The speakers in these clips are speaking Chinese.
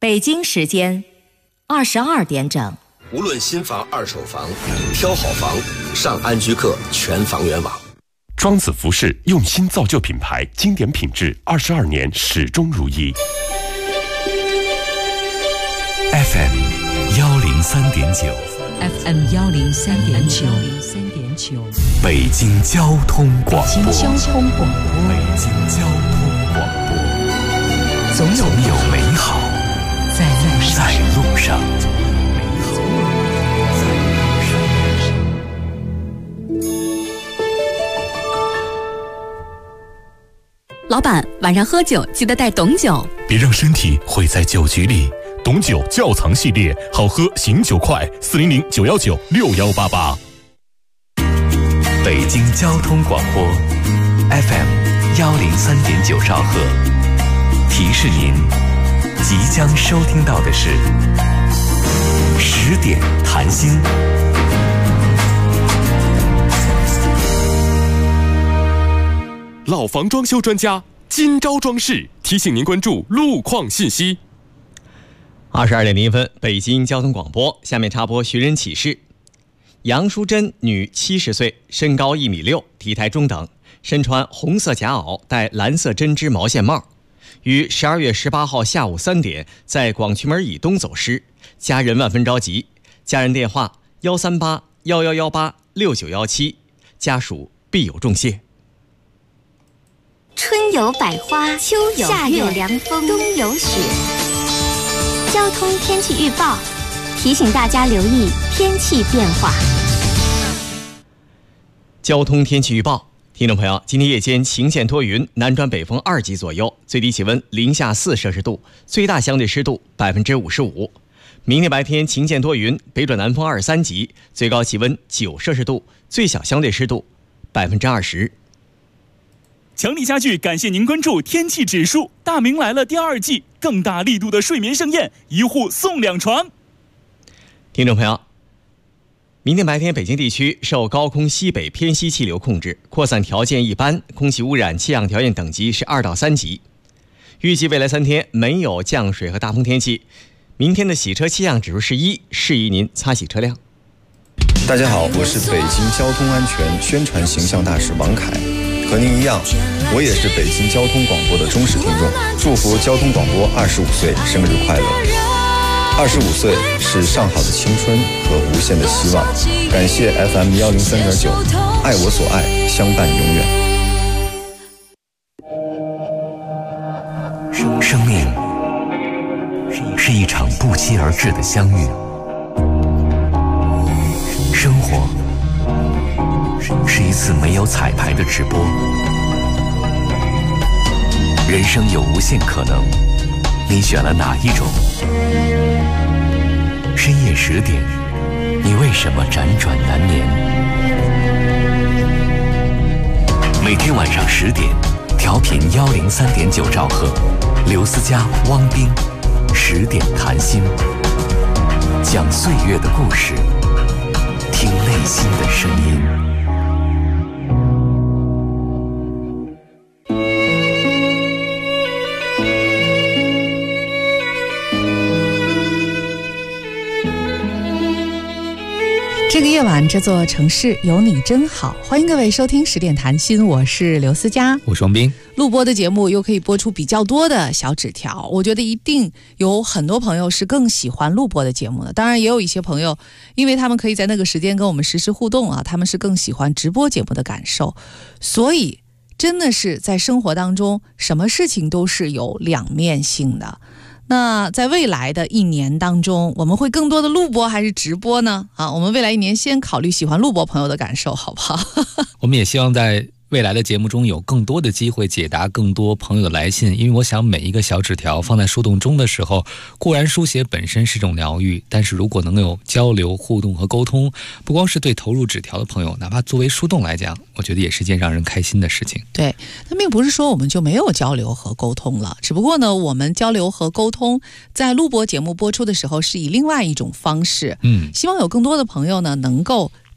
北京时间22点整。 无论新房、二手房，挑好房，上安居客全房源网。 庄子服饰用心造就品牌，经典品质，22年始终如一。 FM 103.9 FM 103.9 北京交通广播。 北京交通广播。 北京交通广播。总有美好在路上。 老板，晚上喝酒记得带董酒， 别让身体毁在酒局里。董酒窖藏系列，好喝醒酒快，400-919-6188。北京交通广播 FM 103.9兆赫，提示您即将收听到的是10点谈心。 老房装修专家今朝装饰提醒您关注路况信息。 22点0分，北京交通广播。下面插播寻人启事：杨淑珍，女，70岁，身高1.6米，体态中等，身穿红色夹袄，戴蓝色针织毛线帽，于12月18号下午3点在广渠门以东走失，家人万分着急。家人电话138-1118-6917，家属必有重谢。 春有百花，秋有夏有凉风，冬有雪。交通天气预报提醒大家留意天气变化。 交通天气预报，听众朋友，今天夜间晴间多云，南转北风2级左右，最低气温零下4摄氏度，最大相对湿度55%。明天白天晴间多云，北转南风2、3级，最高气温9摄氏度，最小相对湿度20%。 强力家具感谢您关注天气指数，大明来了第2季，更大力度的睡眠盛宴，1户送2床。 听众朋友，明天白天北京地区受高空西北偏西气流控制，扩散条件一般，空气污染气象条件等级是2到3级。预计未来3天没有降水和大风天气。明天的洗车气象指数是1，适宜您擦洗车辆。 大家好，我是北京交通安全宣传形象大使王凯。和您一样，我也是北京交通广播的忠实听众，祝福交通广播25岁生日快乐。25岁是上好的青春和无限的希望，感谢 FM 103.9，爱我所爱，相伴永远。 生命是一场不期而至的相遇，生活是一次没有彩排的直播，人生有无限可能，你选了哪一种？深夜10点，你为什么辗转难眠？每天晚上10点，调频103.9兆赫，刘思佳、汪冰10点谈心，讲岁月的故事，听内心的声音。 这个夜晚，这座城市有你真好。欢迎各位收听10点谈心，我是刘思佳， 我是王斌。 录播的节目又可以播出比较多的小纸条，我觉得一定有很多朋友是更喜欢录播的节目的。当然也有一些朋友，因为他们可以在那个时间跟我们实时互动啊，他们是更喜欢直播节目的感受。所以真的是在生活当中，什么事情都是有两面性的。那在未来的1年当中，我们会更多的录播还是直播呢？我们未来1年先考虑喜欢录播朋友的感受，好不好？ 我们也希望在未来的节目中有更多的机会解答更多朋友的来信，因为我想每一个小纸条放在树洞中的时候，固然书写本身是一种疗愈，但是如果能有交流互动和沟通，不光是对投入纸条的朋友，哪怕作为树洞来讲，我觉得也是件让人开心的事情。 对，那并不是说我们就没有交流和沟通了，只不过呢，我们交流和沟通在录播节目播出的时候是以另外一种方式，希望有更多的朋友呢能够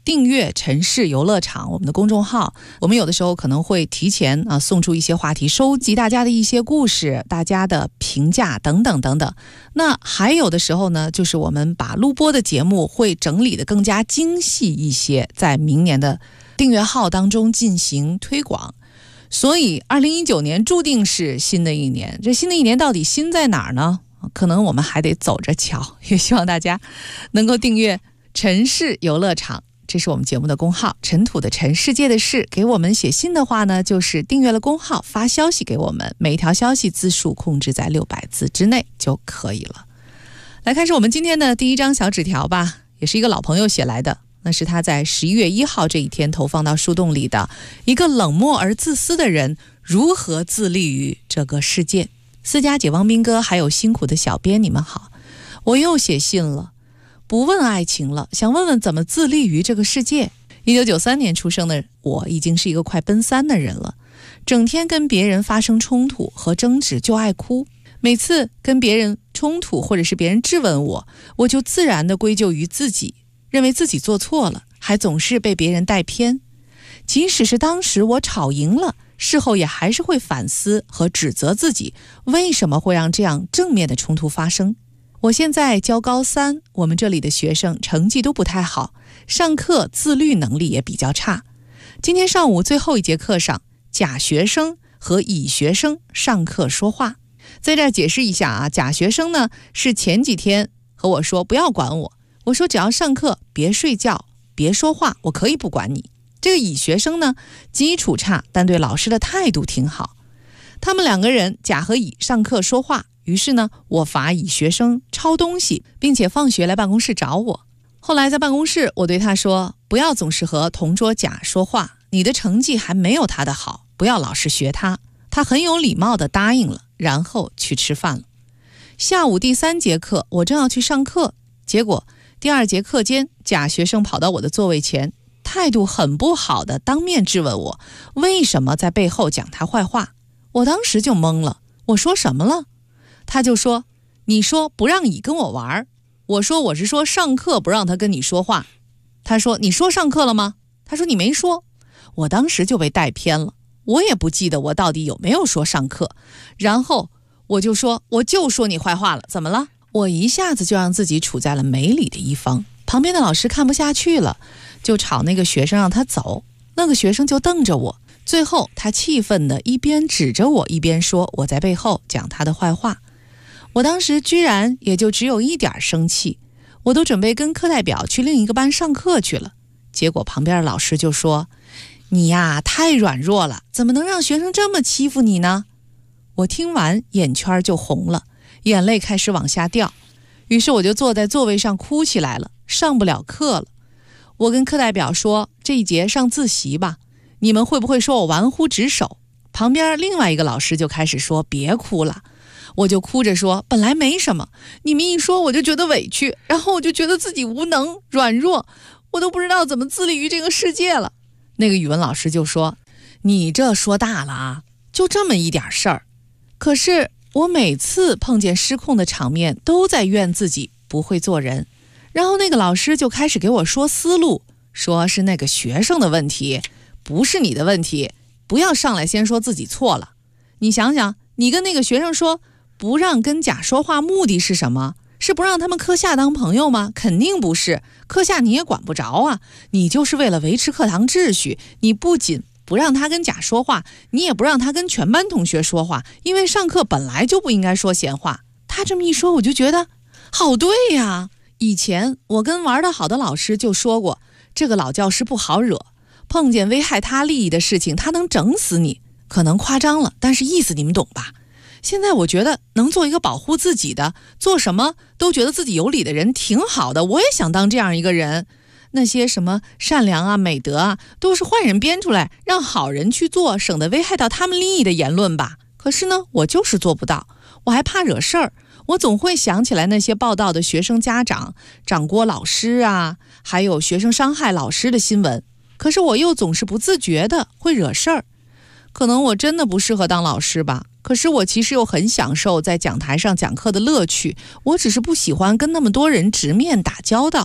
订阅城市游乐场我们的公众号，我们有的时候可能会提前送出一些话题，收集大家的一些故事，大家的评价等等等等。那还有的时候呢，就是我们把录播的节目会整理的更加精细一些，在明年的订阅号当中进行推广。所以2019年注定是新的一年，这新的一年到底新在哪儿呢？可能我们还得走着瞧，也希望大家能够订阅城市游乐场，这是我们节目的公号，尘土的尘，世界的事。给我们写信的话呢，就是订阅了公号，发消息给我们，每一条消息字数控制在600字之内就可以了。来开始我们今天的第一张小纸条吧，也是一个老朋友写来的，那是他在11月1号这一天投放到树洞里的。一个冷漠而自私的人如何自立于这个世界。私家姐汪斌哥还有辛苦的小编，你们好，我又写信了，不问爱情了，想问问怎么自立于这个世界。1993年出生的我已经是一个快奔3的人了，整天跟别人发生冲突和争执就爱哭，每次跟别人冲突或者是别人质问我，我就自然地归咎于自己，认为自己做错了，还总是被别人带偏。即使是当时我吵赢了，事后也还是会反思和指责自己，为什么会让这样正面的冲突发生。我现在教高3，我们这里的学生成绩都不太好，上课自律能力也比较差。今天上午最后一节课上，甲学生和乙学生上课说话。在这儿解释一下啊，甲学生呢是前几天和我说不要管我，我说只要上课别睡觉别说话，我可以不管你。这个乙学生呢基础差，但对老师的态度挺好。他们2个人甲和乙上课说话，于是呢我罚乙学生抄东西，并且放学来办公室找我。后来在办公室我对他说，不要总是和同桌甲说话，你的成绩还没有他的好，不要老是学他。他很有礼貌地答应了，然后去吃饭了。下午第3节课我正要去上课，结果第2节课间，甲学生跑到我的座位前，态度很不好的当面质问我为什么在背后讲他坏话。我当时就懵了，我说什么了？他就说，你说不让乙跟我玩。我说我是说上课不让他跟你说话。他说你说上课了吗？他说你没说。我当时就被带偏了，我也不记得我到底有没有说上课。然后我就说你坏话了，怎么了？我一下子就让自己处在了没理的一方。旁边的老师看不下去了，就吵那个学生让他走，那个学生就瞪着我，最后他气愤的一边指着我一边说我在背后讲他的坏话。我当时居然也就只有一点生气，我都准备跟课代表去另一个班上课去了。结果旁边的老师就说，你呀太软弱了，怎么能让学生这么欺负你呢？我听完眼圈就红了，眼泪开始往下掉，于是我就坐在座位上哭起来了，上不了课了。我跟课代表说，这一节上自习吧，你们会不会说我玩忽职守？旁边另外一个老师就开始说别哭了。我就哭着说，本来没什么，你们一说我就觉得委屈，然后我就觉得自己无能软弱，我都不知道怎么自立于这个世界了。那个语文老师就说，你这说大了啊，就这么一点事儿。可是我每次碰见失控的场面都在怨自己不会做人。然后那个老师就开始给我说思路，说是那个学生的问题，不是你的问题，不要上来先说自己错了。你想想，你跟那个学生说不让跟甲说话，目的是什么？是不让他们课下当朋友吗？肯定不是，课下你也管不着啊，你就是为了维持课堂秩序，你不仅不让他跟甲说话，你也不让他跟全班同学说话，因为上课本来就不应该说闲话。他这么一说，我就觉得好对呀。以前我跟玩得好的老师就说过，这个老教师不好惹，碰见危害他利益的事情，他能整死你。可能夸张了，但是意思你们懂吧？现在我觉得能做一个保护自己的，做什么都觉得自己有理的人挺好的，我也想当这样一个人。那些什么善良啊、美德啊，都是坏人编出来让好人去做，省得危害到他们利益的言论吧。可是呢，我就是做不到，我还怕惹事儿。我总会想起来那些报道的学生家长掌掴老师啊，还有学生伤害老师的新闻，可是我又总是不自觉的会惹事儿。可能我真的不适合当老师吧，可是我其实又很享受在讲台上讲课的乐趣，我只是不喜欢跟那么多人直面打交道。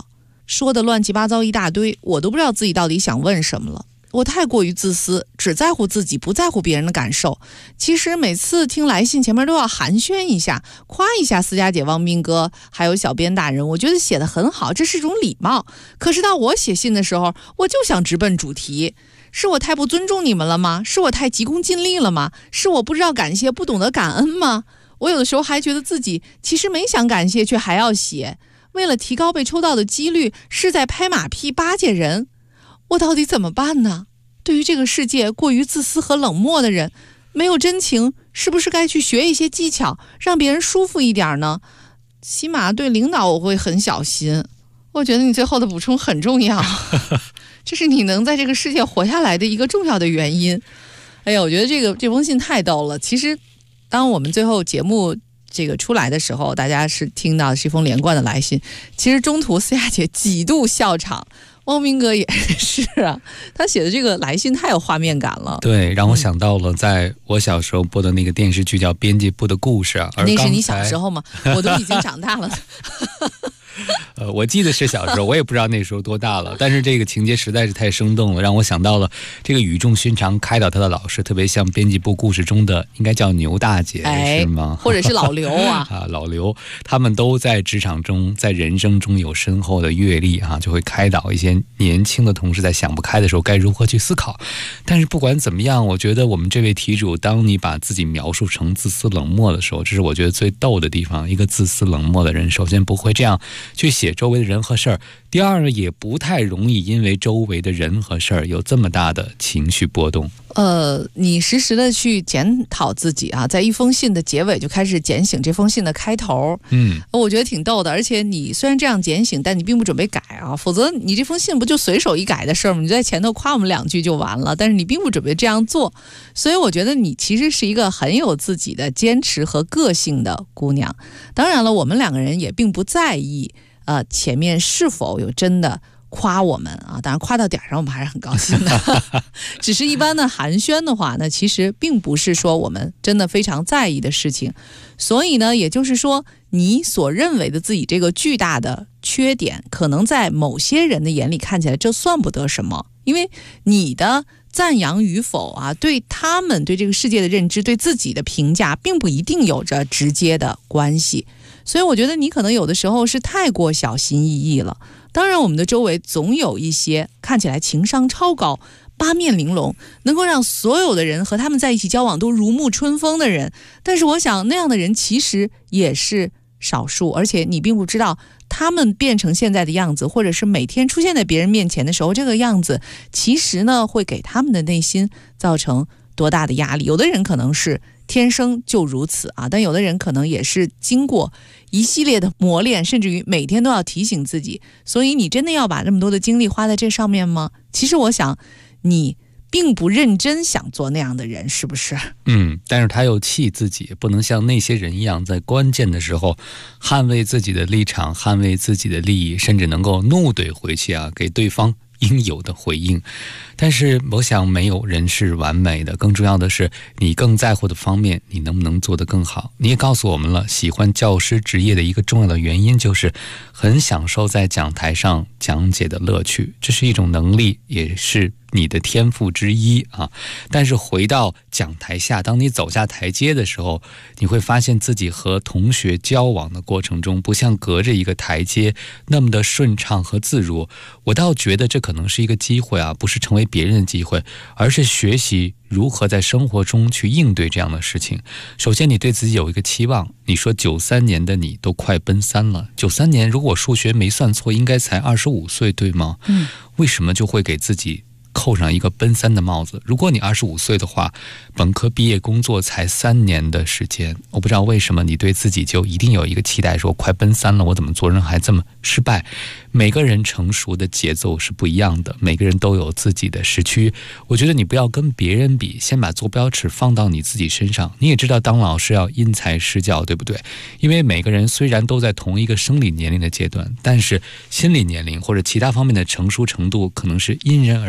说的乱七八糟一大堆，我都不知道自己到底想问什么了。我太过于自私，只在乎自己，不在乎别人的感受。其实每次听来信前面都要寒暄一下，夸一下思佳姐、汪斌哥还有小编大人，我觉得写得很好，这是一种礼貌。可是到我写信的时候，我就想直奔主题。是我太不尊重你们了吗？是我太急功近利了吗？是我不知道感谢，不懂得感恩吗？我有的时候还觉得自己其实没想感谢，却还要写。为了提高被抽到的几率，是在拍马屁巴结人。我到底怎么办呢？对于这个世界过于自私和冷漠的人，没有真情，是不是该去学一些技巧，让别人舒服一点呢？起码对领导我会很小心。我觉得你最后的补充很重要，这是你能在这个世界活下来的一个重要的原因。哎呀，我觉得这封信太逗了。其实当我们最后节目这个出来的时候，大家是听到是一封连贯的来信，其实中途思佳姐几度笑场，汪明哥也是啊，他写的这个来信太有画面感了。 对，让我想到了在我小时候播的那个电视剧叫《编辑部的故事》啊。 那是你小时候吗？我都已经长大了。 我记得是小时候，我也不知道那时候多大了，但是这个情节实在是太生动了，让我想到了这个语重心长开导他的老师，特别像编辑部故事中的应该叫牛大姐，是吗？ 或者是老刘啊啊，老刘，他们都在职场中，在人生中有深厚的阅历啊，就会开导一些年轻的同事在想不开的时候该如何去思考。但是不管怎么样，我觉得我们这位题主，当你把自己描述成自私冷漠的时候，这是我觉得最逗的地方。一个自私冷漠的人，首先不会这样去写周围的人和事儿，第二呢，也不太容易因为周围的人和事儿有这么大的情绪波动。 你实时的去检讨自己啊，在一封信的结尾就开始检醒这封信的开头。我觉得挺逗的。而且你虽然这样检醒，但你并不准备改啊，否则你这封信不就随手一改的事儿吗？你就在前头夸我们2句就完了，但是你并不准备这样做。所以我觉得你其实是一个很有自己的坚持和个性的姑娘。当然了，我们2个人也并不在意前面是否有真的夸我们啊，当然夸到点上我们还是很高兴的只是一般的寒暄的话呢，其实并不是说我们真的非常在意的事情。所以呢，也就是说你所认为的自己这个巨大的缺点，可能在某些人的眼里看起来这算不得什么，因为你的赞扬与否啊，对他们对这个世界的认知，对自己的评价并不一定有着直接的关系。所以我觉得你可能有的时候是太过小心翼翼了。当然我们的周围总有一些看起来情商超高、八面玲珑，能够让所有的人和他们在一起交往都如沐春风的人，但是我想那样的人其实也是少数，而且你并不知道他们变成现在的样子，或者是每天出现在别人面前的时候这个样子，其实呢会给他们的内心造成多大的压力。有的人可能是天生就如此啊，但有的人可能也是经过一系列的磨练，甚至于每天都要提醒自己。所以你真的要把这么多的精力花在这上面吗？其实我想你并不认真想做那样的人，是不是？ 但是他又气自己，不能像那些人一样在关键的时候捍卫自己的立场，捍卫自己的利益，甚至能够怒怼回去啊，给对方应有的回应。但是我想没有人是完美的，更重要的是你更在乎的方面，你能不能做得更好。你也告诉我们了，喜欢教师职业的一个重要的原因就是很享受在讲台上讲解的乐趣，这是一种能力，也是你的天赋之一啊。但是回到讲台下，当你走下台阶的时候，你会发现自己和同学交往的过程中，不像隔着一个台阶那么的顺畅和自如。我倒觉得这可能是一个机会啊，不是成为别人的机会，而是学习如何在生活中去应对这样的事情。首先你对自己有一个期望，你说93年的你都快奔3了，93年如果数学没算错应该才25岁对吗？为什么就会给自己扣上一个奔3的帽子？如果你25岁的话，本科毕业工作才3年的时间，我不知道为什么你对自己就一定有一个期待，说快奔3了，我怎么做人还这么失败？每个人成熟的节奏是不一样的，每个人都有自己的时区。我觉得你不要跟别人比，先把坐标尺放到你自己身上。你也知道当老师要因材施教，对不对？因为每个人虽然都在同一个生理年龄的阶段，但是心理年龄或者其他方面的成熟程度可能是因人而异的。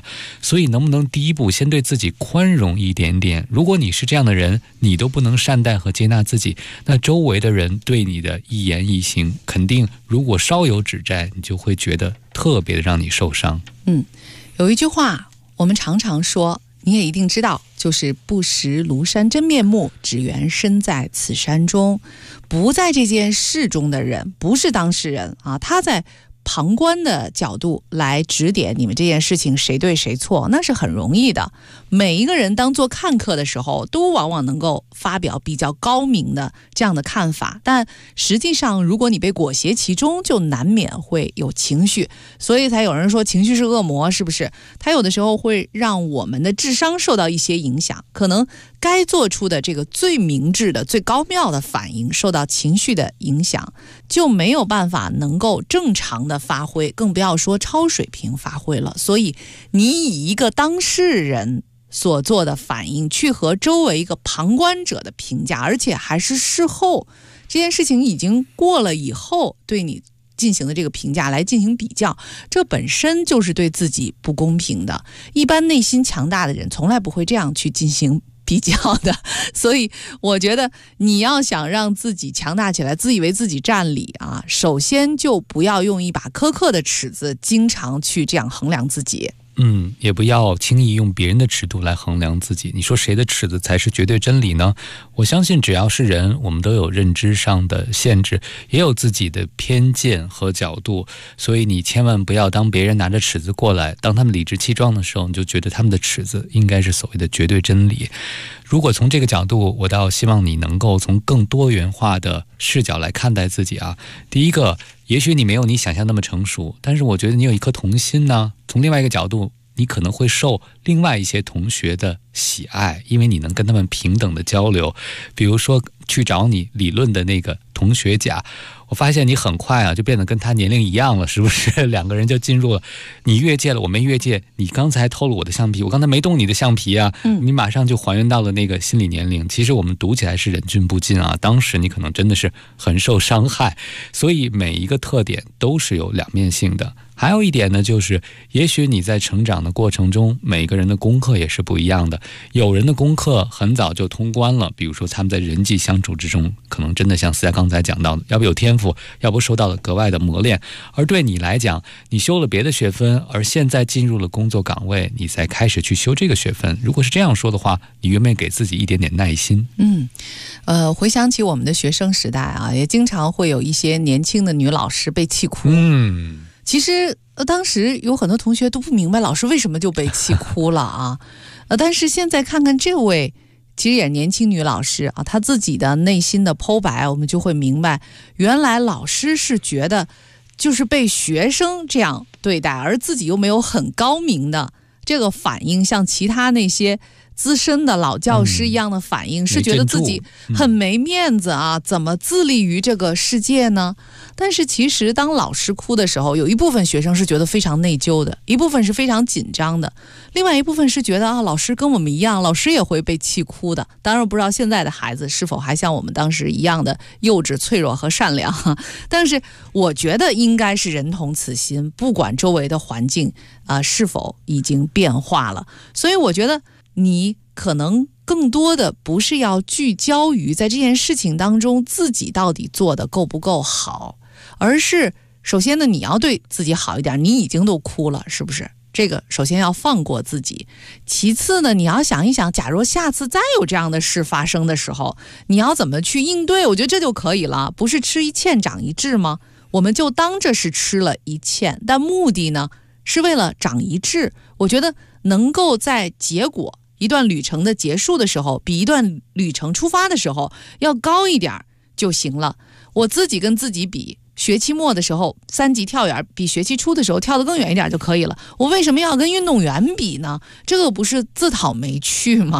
所以能不能第一步先对自己宽容一点点？如果你是这样的人，你都不能善待和接纳自己，那周围的人对你的一言一行，肯定如果稍有指摘，你就会觉得特别的让你受伤。 有一句话我们常常说，你也一定知道，就是不识庐山真面目，只缘身在此山中。不在这件事中的人，不是当事人啊，他在旁观的角度来指点你们这件事情谁对谁错，那是很容易的。每一个人当做看客的时候，都往往能够发表比较高明的这样的看法，但实际上如果你被裹挟其中，就难免会有情绪，所以才有人说情绪是恶魔，是不是？它有的时候会让我们的智商受到一些影响，可能该做出的这个最明智的最高妙的反应受到情绪的影响，就没有办法能够正常的发挥，更不要说超水平发挥了。所以你以一个当事人所做的反应去和周围一个旁观者的评价，而且还是事后，这件事情已经过了以后对你进行的这个评价来进行比较，这本身就是对自己不公平的。一般内心强大的人从来不会这样去进行比较的，所以我觉得你要想让自己强大起来，自以为自己占理啊，首先就不要用一把苛刻的尺子经常去这样衡量自己。 也不要轻易用别人的尺度来衡量自己。你说谁的尺子才是绝对真理呢？我相信只要是人，我们都有认知上的限制，也有自己的偏见和角度，所以你千万不要当别人拿着尺子过来，当他们理直气壮的时候，你就觉得他们的尺子应该是所谓的绝对真理。如果从这个角度，我倒希望你能够从更多元化的视角来看待自己啊。第一个，也许你没有你想象那么成熟，但是我觉得你有一颗童心呢。从另外一个角度，你可能会受另外一些同学的喜爱，因为你能跟他们平等的交流。比如说去找你理论的那个同学甲，我发现你很快啊就变得跟他年龄一样了，是不是？两个人就进入了，你越界了，我没越界，你刚才偷了我的橡皮，我刚才没动你的橡皮啊，你马上就还原到了那个心理年龄。其实我们读起来是忍俊不禁啊，当时你可能真的是很受伤害，所以每一个特点都是有两面性的。还有一点呢，就是也许你在成长的过程中，每个人的功课也是不一样的。有人的功课很早就通关了，比如说他们在人际相处之中，可能真的像思佳刚才讲到的，要不有天赋，要不受到了格外的磨练。而对你来讲，你修了别的学分，而现在进入了工作岗位，你才开始去修这个学分。如果是这样说的话，你愿不愿意给自己一点点耐心？ 回想起我们的学生时代啊，也经常会有一些年轻的女老师被气哭。其实当时有很多同学都不明白老师为什么就被气哭了啊。但是现在看看这位其实也年轻女老师啊，她自己的内心的剖白，我们就会明白，原来老师是觉得就是被学生这样对待，而自己又没有很高明的这个反应，像其他那些资深的老教师一样的反应，是觉得自己很没面子啊，怎么自立于这个世界呢？但是其实当老师哭的时候，有一部分学生是觉得非常内疚的，一部分是非常紧张的，另外一部分是觉得啊，老师跟我们一样，老师也会被气哭的。当然不知道现在的孩子是否还像我们当时一样的幼稚、脆弱和善良，但是我觉得应该是人同此心，不管周围的环境是否已经变化了。所以我觉得你可能更多的不是要聚焦于在这件事情当中自己到底做得够不够好，而是首先呢，你要对自己好一点，你已经都哭了，是不是？这个首先要放过自己。其次呢，你要想一想，假如下次再有这样的事发生的时候，你要怎么去应对？我觉得这就可以了。不是吃一堑长一智吗？我们就当这是吃了一堑，但目的呢是为了长一智。我觉得能够在结果一段旅程的结束的时候，比一段旅程出发的时候要高一点就行了。我自己跟自己比，学期末的时候3级跳远比学期初的时候跳得更远一点就可以了。我为什么要跟运动员比呢？这个不是自讨没趣吗？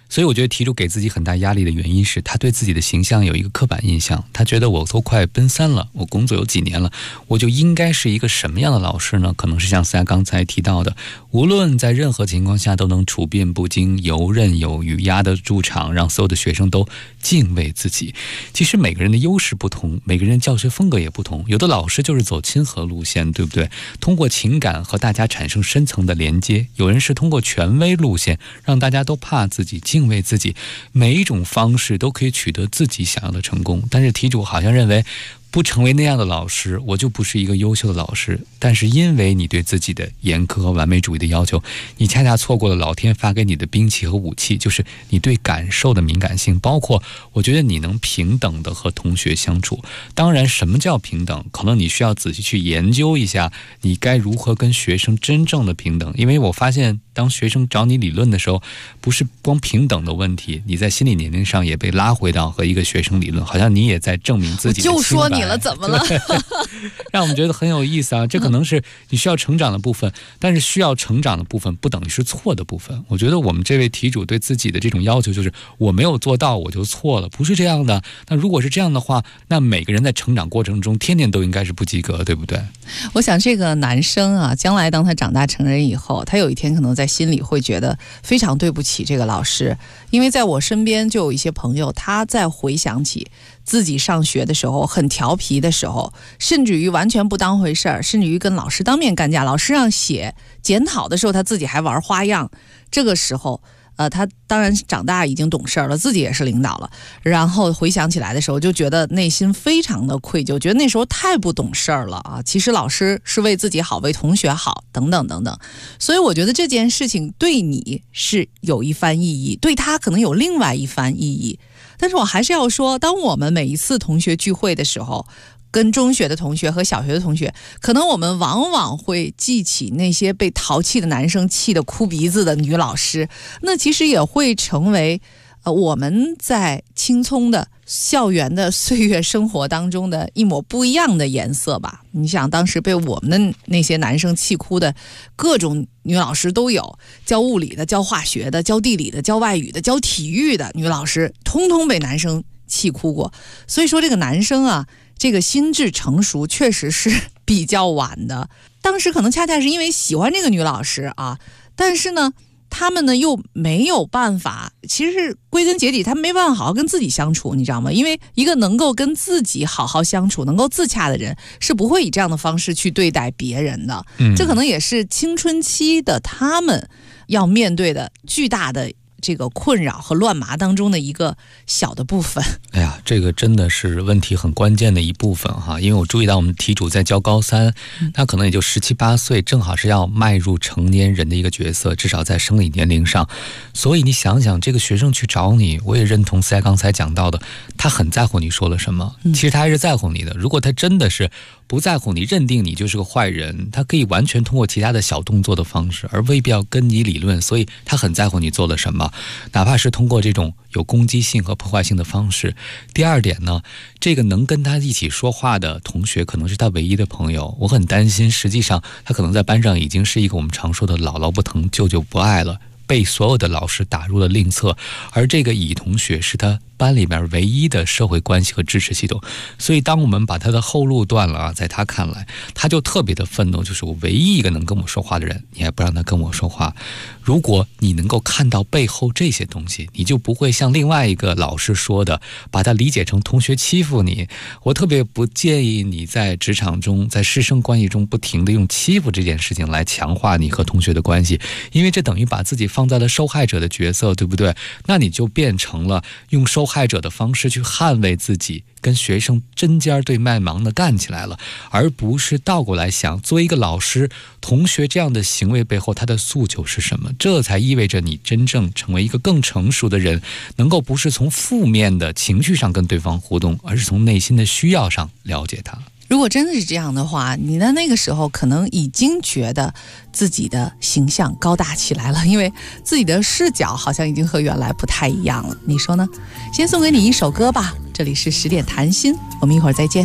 所以我觉得题主给自己很大压力的原因是他对自己的形象有一个刻板印象，他觉得我都快奔三了，我工作有几年了，我就应该是一个什么样的老师呢？可能是像思佳刚才提到的，无论在任何情况下都能处变不惊，游刃有余，压得住场，让所有的学生都敬畏自己。其实每个人的优势不同，每个人教学风格也不同，有的老师就是走亲和路线，对不对？通过情感和大家产生深层的连接，有人是通过权威路线，让大家都怕自己，敬畏自己，每一种方式都可以取得自己想要的成功。但是题主好像认为不成为那样的老师，我就不是一个优秀的老师。但是因为你对自己的严苛和完美主义的要求，你恰恰错过了老天发给你的兵器和武器，就是你对感受的敏感性，包括我觉得你能平等的和同学相处。当然什么叫平等，可能你需要仔细去研究一下你该如何跟学生真正的平等。因为我发现当学生找你理论的时候，不是光平等的问题，你在心理年龄上也被拉回到和一个学生理论，好像你也在证明自己的清白。 就说你了怎么了让我们觉得很有意思啊。这可能是你需要成长的部分，但是需要成长的部分不等于是错的部分。我觉得我们这位题主对自己的这种要求就是我没有做到我就错了，不是这样的。那如果是这样的话，那每个人在成长过程中天天都应该是不及格，对不对？ 我想这个男生啊，将来当他长大成人以后，他有一天可能在心里会觉得非常对不起这个老师。因为在我身边就有一些朋友，他在回想起自己上学的时候很调皮的时候，甚至于完全不当回事儿，甚至于跟老师当面干架，老师让写检讨的时候他自己还玩花样。这个时候他当然长大已经懂事了，自己也是领导了，然后回想起来的时候就觉得内心非常的愧疚，觉得那时候太不懂事了啊！其实老师是为自己好，为同学好，等等等等。所以我觉得这件事情对你是有一番意义，对他可能有另外一番意义。但是我还是要说，当我们每一次同学聚会的时候，跟中学的同学和小学的同学，可能我们往往会记起那些被淘气的男生气得哭鼻子的女老师，那其实也会成为我们在青葱的校园的岁月生活当中的一抹不一样的颜色吧。你想当时被我们的那些男生气哭的各种女老师都有，教物理的，教化学的，教地理的，教外语的，教体育的女老师通通被男生气哭过。所以说这个男生啊，这个心智成熟确实是比较晚的。当时可能恰恰是因为喜欢这个女老师啊，但是呢他们呢又没有办法，其实是归根结底他们没办法好好跟自己相处，你知道吗？因为一个能够跟自己好好相处，能够自洽的人是不会以这样的方式去对待别人的。这可能也是青春期的他们要面对的巨大的这个困扰和乱麻当中的一个小的部分。 哎呀，这个真的是问题很关键的一部分哈，因为我注意到我们题主在教高三，他可能也就17、18岁，正好是要迈入成年人的一个角色，至少在生理年龄上。所以你想想，这个学生去找你，我也认同思佳刚才讲到的，他很在乎你说了什么，其实他还是在乎你的。如果他真的是不在乎你，认定你就是个坏人，他可以完全通过其他的小动作的方式，而未必要跟你理论。所以他很在乎你做了什么，哪怕是通过这种有攻击性和破坏性的方式。第二点呢，这个能跟他一起说话的同学可能是他唯一的朋友。我很担心，实际上他可能在班上已经是一个我们常说的姥姥不疼舅舅不爱了，被所有的老师打入了另册，而这个乙同学是他班里面唯一的社会关系和支持系统。所以当我们把他的后路断了啊，在他看来他就特别的愤怒，就是我唯一一个能跟我说话的人，你还不让他跟我说话。如果你能够看到背后这些东西，你就不会像另外一个老师说的把他理解成同学欺负你。我特别不建议你在职场中，在师生关系中不停地用欺负这件事情来强化你和同学的关系，因为这等于把自己放在了受害者的角色，对不对？那你就变成了用受害者的方式去捍卫自己，跟学生针尖对麦芒的干起来了，而不是倒过来想，作为一个老师，同学这样的行为背后他的诉求是什么，这才意味着你真正成为一个更成熟的人，能够不是从负面的情绪上跟对方互动，而是从内心的需要上了解他。 如果真的是这样的话，你在那个时候可能已经觉得自己的形象高大起来了，因为自己的视角好像已经和原来不太一样了，你说呢？先送给你一首歌吧，这里是10点谈心，我们一会儿再见。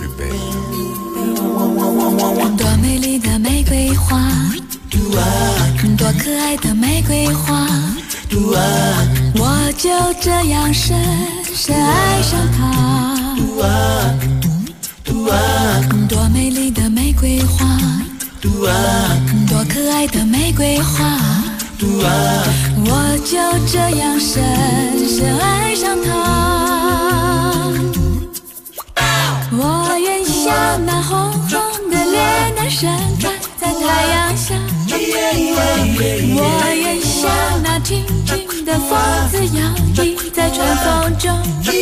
多美丽的玫瑰花，多可爱的玫瑰花， 我就这样深深爱上她。多美丽的玫瑰花，多可爱的玫瑰花，我就这样深深爱上她。我愿像那红红的脸蛋盛开在太阳下，我愿像那轻轻的风子摇曳在春风中，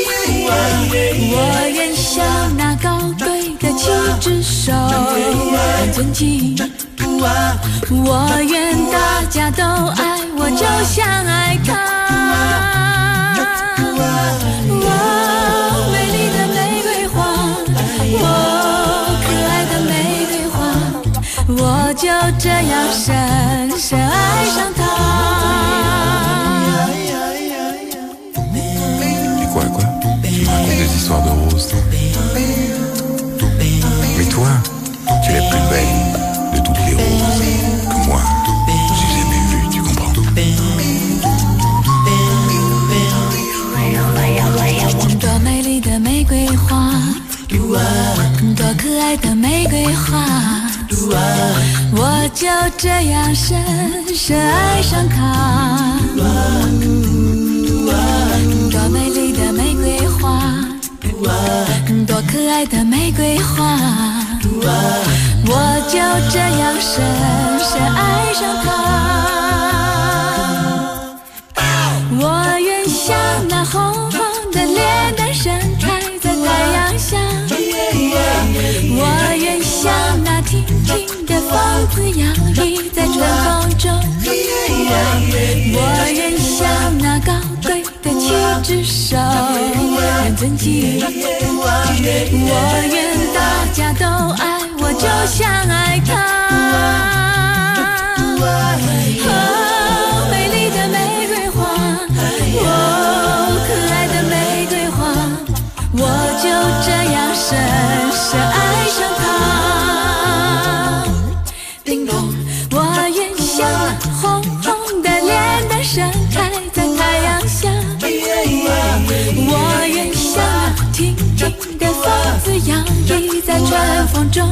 我愿像那高贵的七只手很尊敬，我愿大家都爱我就像爱他。美丽的玫瑰花，可爱的玫瑰花，我就这样深深爱上她。 Quoi, tu me racontes des histoires de roses, toi. Mais toi, tu es la plus belle de toutes les roses que moi, j'ai jamais vues, tu comprends? 多美丽的玫瑰花，多可爱的玫瑰花，我就这样深深爱上她。多美丽的玫瑰花，多可爱的玫瑰花，我就这样深深爱上她。我愿像那红红的脸蛋盛开在太阳下，我愿像那轻轻的风子摇曳在春风中，我愿像那高贵的七只手很尊敬，我愿大家都爱我就像爱他。美丽的玫瑰花，可爱的玫瑰花，我就这样深深爱上她。叮咚，我愿像那红红的脸蛋盛开在太阳下，我愿像那轻轻的风子摇曳在春风中，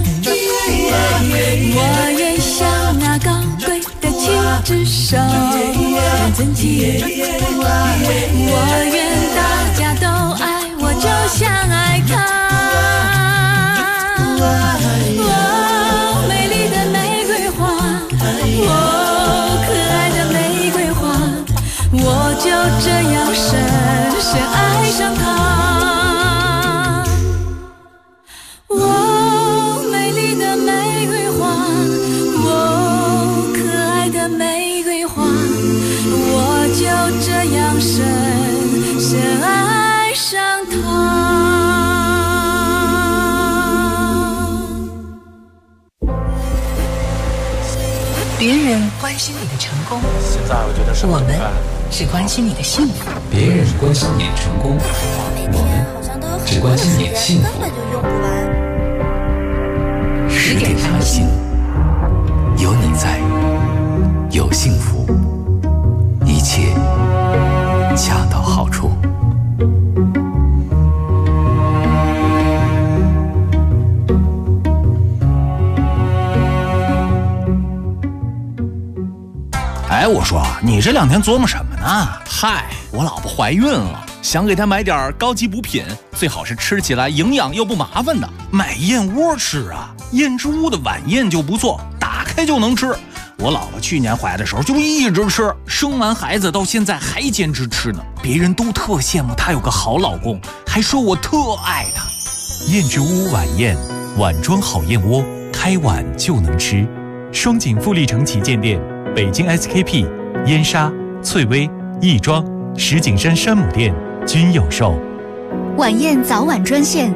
我愿像那高贵的七只手很尊敬，我愿大家都爱我就像爱他。美丽的玫瑰花，可爱的玫瑰花，我就这样深深爱上她。美丽的玫瑰花，可爱的玫瑰花，我就这样深深爱上她。 别人关心你的成功， 现在我觉得我们只关心你的幸福。 别人关心你的成功，我们只关心你的幸福。 10点相信，有你在，有幸福，一切恰到好处。 哎，我说你这2天琢磨什么呢？嗨，我老婆怀孕了，想给她买点高级补品，最好是吃起来营养又不麻烦的。买燕窝吃啊，燕之屋的晚宴就不错，打开就能吃。我老婆去年怀的时候就一直吃，生完孩子到现在还坚持吃呢。别人都特羡慕她有个好老公，还说我特爱她。 燕之屋晚宴，碗装好燕窝，开碗就能吃。双井富力城旗舰店。北京 SKP、燕莎、翠微、亦庄、石景山山姆店均有售。 晚宴早晚专线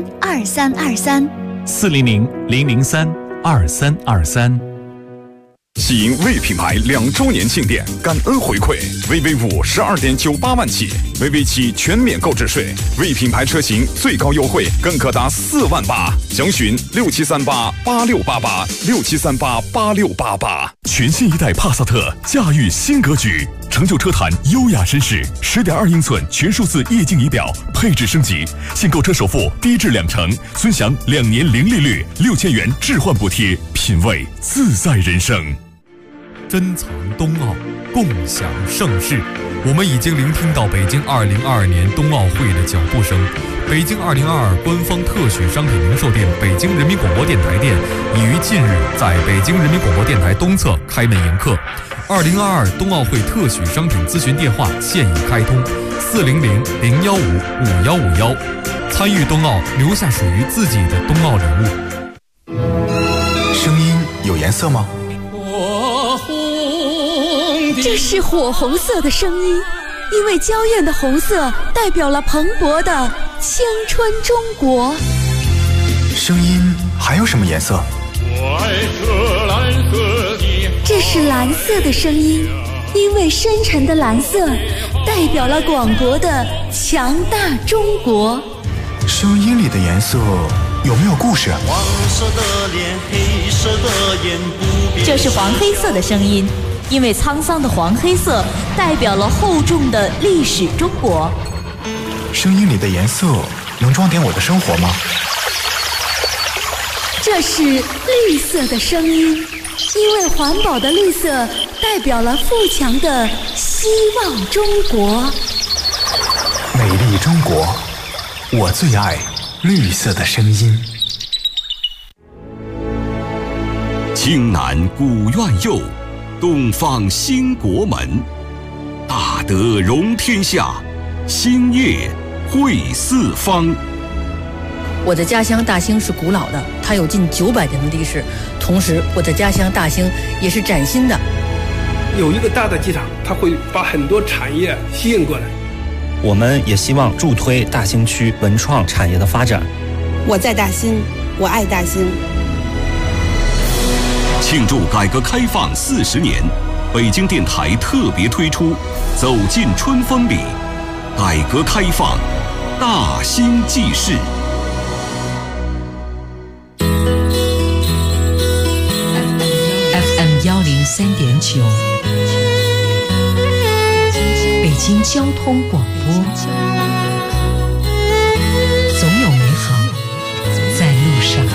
400-003-2323，400-003-2323。 喜迎魏品牌2周年庆典，感恩回馈 ，VV5 12.98万起，VV7全免购置税，魏品牌车型最高优惠更可达4万8，详询67388688，67388688。 全新一代帕萨特驾驭新格局，成就车坛优雅绅士，10.2英寸全数字液晶仪表，配置升级，现购车首付低至2成，尊享2年零利率，6000元置换补贴，品味自在人生。 珍藏冬奥，共享盛世。我们已经聆听到北京2022年冬奥会的脚步声。北京2022官方特许商品零售店北京人民广播电台店已于近日在北京人民广播电台东侧开门迎客。2022冬奥会特许商品咨询电话现已开通，400-015-5151。参与冬奥，留下属于自己的冬奥人物。 声音有颜色吗？ 这是火红色的声音，因为娇艳的红色代表了蓬勃的青春中国。 声音还有什么颜色？ 这是蓝色的声音，因为深沉的蓝色代表了广博的强大中国。 声音里的颜色有没有故事？ 黄色的脸，黑色的眼，不变。 这是黄黑色的声音，因为沧桑的黄黑色代表了厚重的历史中国。 声音里的颜色能装点我的生活吗？ 这是绿色的声音，因为环保的绿色代表了富强的希望中国。 美丽中国，我最爱绿色的声音。 青南古院右，东方兴国门。大德容天下，兴业惠四方。 我的家乡大兴是古老的，它有近900年的历史。同时，我的家乡大兴也是崭新的。 有一个大的机场，它会把很多产业吸引过来。 我们也希望助推大兴区文创产业的发展。 我在大兴，我爱大兴。 庆祝改革开放40年，北京电台特别推出《走进春风里》，改革开放大兴纪事。 FM103.9，北京交通广播，总有美好在路上。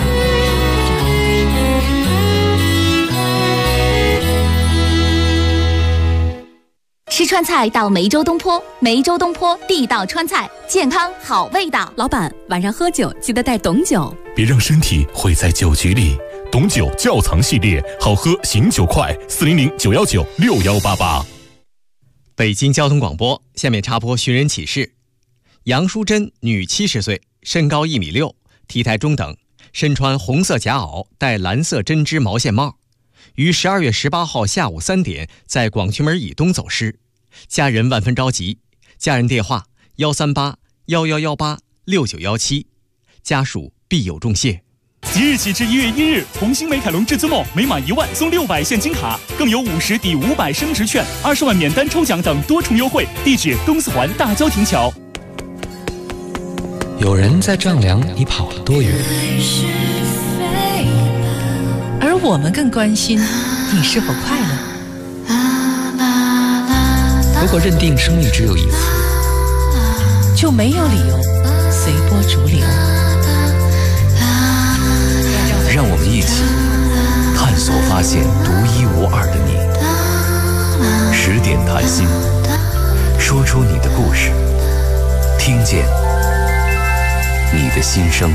吃川菜到梅州东坡，梅州东坡地道川菜，健康好味道。 老板，晚上喝酒记得带董酒， 别让身体毁在酒局里。董酒窖藏系列，好喝醒酒快，400-919-6188。 北京交通广播，下面插播寻人启事。杨淑珍，女，70岁，身高1.6米，体态中等，身穿红色夹袄，戴蓝色针织毛线帽，于12月18号下午3点在广渠门以东走失，家人万分着急。家人电话138-1118-6917，家属必有重谢。 即日起至1月1日，红星美凯龙至尊梦每满1万送600现金卡，更有50抵500升值券、20万免单抽奖等多重优惠。地址：东四环大郊亭桥。 有人在丈量你跑了多远， 而我们更关心你是否快乐。 如果认定生命只有一次， 就没有理由随波逐流。 让我们一起探索发现独一无二的你。10点谈心，说出你的故事，听见你的心声。